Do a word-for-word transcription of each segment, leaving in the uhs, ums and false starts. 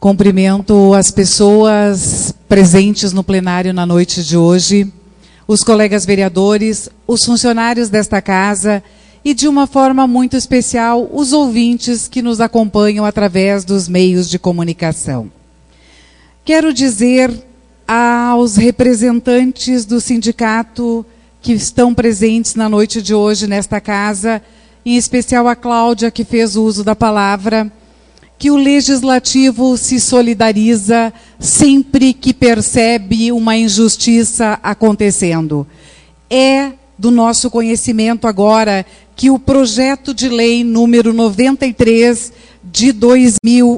Cumprimento as pessoas presentes no plenário na noite de hoje, os colegas vereadores, os funcionários desta casa e, de uma forma muito especial, os ouvintes que nos acompanham através dos meios de comunicação. Quero dizer aos representantes do sindicato que estão presentes na noite de hoje nesta casa, em especial a Cláudia, que fez uso da palavra, que o Legislativo se solidariza sempre que percebe uma injustiça acontecendo. É do nosso conhecimento agora que o projeto de lei número noventa e três de dois mil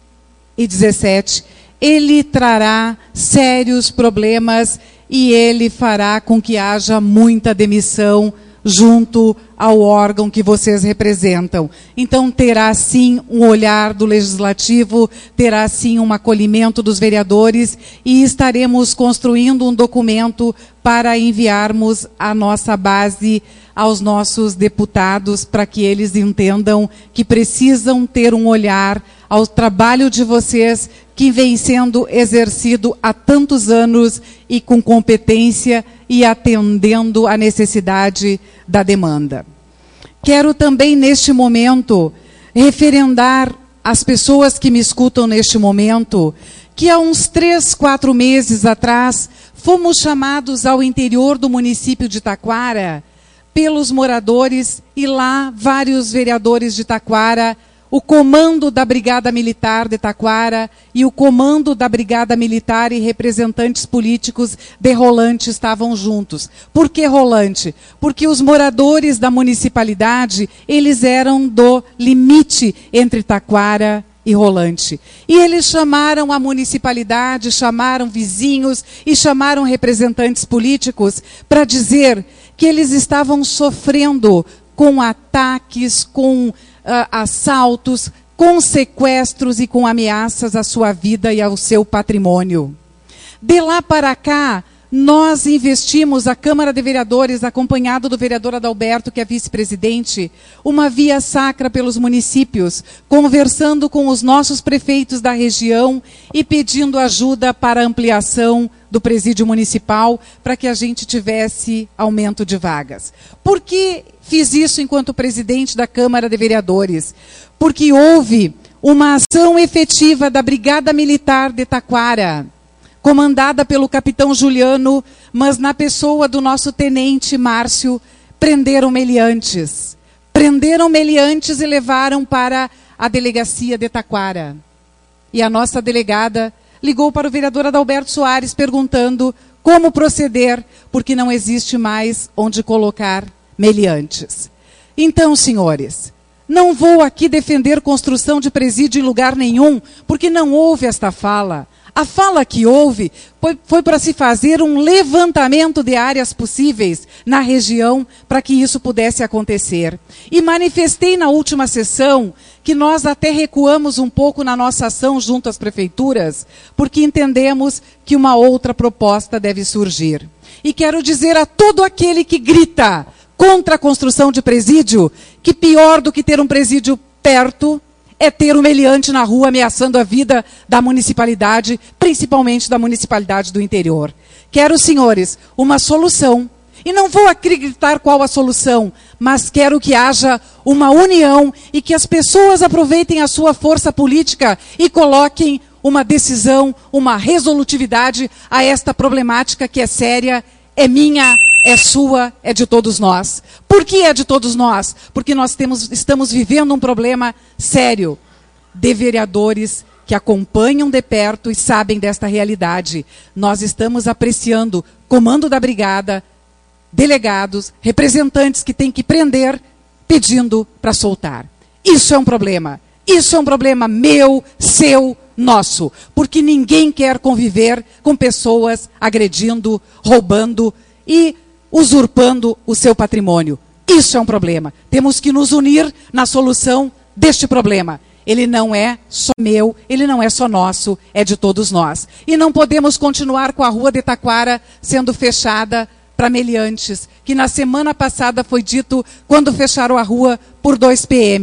e dezessete, ele trará sérios problemas e ele fará com que haja muita demissão junto ao órgão que vocês representam. Então terá sim um olhar do Legislativo, terá sim um acolhimento dos vereadores e estaremos construindo um documento para enviarmos à nossa base, aos nossos deputados, para que eles entendam que precisam ter um olhar ao trabalho de vocês que vem sendo exercido há tantos anos e com competência e atendendo à necessidade da demanda. Quero também, neste momento, referendar às pessoas que me escutam neste momento, que há uns três, quatro meses atrás, fomos chamados ao interior do município de Taquara pelos moradores e lá vários vereadores de Taquara, o comando da Brigada Militar de Taquara e o comando da Brigada Militar e representantes políticos de Rolante estavam juntos. Por que Rolante? Porque os moradores da municipalidade, eles eram do limite entre Taquara e Rolante. E eles chamaram a municipalidade, chamaram vizinhos e chamaram representantes políticos para dizer que eles estavam sofrendo com ataques, com Uh, assaltos, com sequestros e com ameaças à sua vida e ao seu patrimônio. De lá para cá, nós investimos, a Câmara de Vereadores, acompanhado do vereador Adalberto, que é vice-presidente, uma via sacra pelos municípios, conversando com os nossos prefeitos da região e pedindo ajuda para a ampliação do presídio municipal, para que a gente tivesse aumento de vagas. Por que fiz isso enquanto presidente da Câmara de Vereadores? Porque houve uma ação efetiva da Brigada Militar de Taquara, comandada pelo capitão Juliano, mas na pessoa do nosso tenente Márcio, prenderam meliantes. Prenderam meliantes e levaram para a delegacia de Taquara. E a nossa delegada ligou para o vereador Adalberto Soares perguntando como proceder, porque não existe mais onde colocar meliantes. Então, senhores, não vou aqui defender construção de presídio em lugar nenhum, porque não houve esta fala. A fala que houve foi, foi para se fazer um levantamento de áreas possíveis na região para que isso pudesse acontecer. E manifestei na última sessão que nós até recuamos um pouco na nossa ação junto às prefeituras, porque entendemos que uma outra proposta deve surgir. E quero dizer a todo aquele que grita contra a construção de presídio, que pior do que ter um presídio perto é ter um meliante na rua ameaçando a vida da municipalidade, principalmente da municipalidade do interior. Quero, senhores, uma solução. E não vou acreditar qual a solução, mas quero que haja uma união e que as pessoas aproveitem a sua força política e coloquem uma decisão, uma resolutividade a esta problemática que é séria, é minha, é sua, é de todos nós. Por que é de todos nós? Porque nós temos, estamos vivendo um problema sério de vereadores que acompanham de perto e sabem desta realidade. Nós estamos apreciando comando da brigada, delegados, representantes que têm que prender, pedindo para soltar. Isso é um problema. Isso é um problema meu, seu, nosso. Porque ninguém quer conviver com pessoas agredindo, roubando e usurpando o seu patrimônio. Isso é um problema. Temos que nos unir na solução deste problema. Ele não é só meu, ele não é só nosso, é de todos nós. E não podemos continuar com a rua de Taquara sendo fechada para meliantes, que na semana passada foi dito, quando fecharam a rua, por dois P Ms.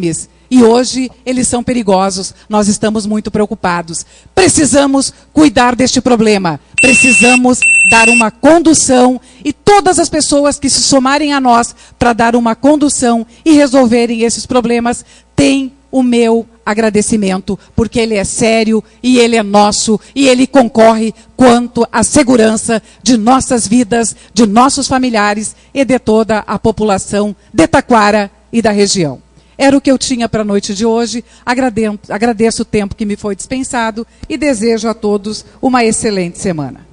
e hoje eles são perigosos. Nós estamos muito preocupados. Precisamos cuidar deste problema. Precisamos dar uma condução e todas as pessoas que se somarem a nós para dar uma condução e resolverem esses problemas têm o meu agradecimento, porque ele é sério e ele é nosso e ele concorre quanto à segurança de nossas vidas, de nossos familiares e de toda a população de Taquara e da região. Era o que eu tinha para a noite de hoje. Agradeço, agradeço o tempo que me foi dispensado e desejo a todos uma excelente semana.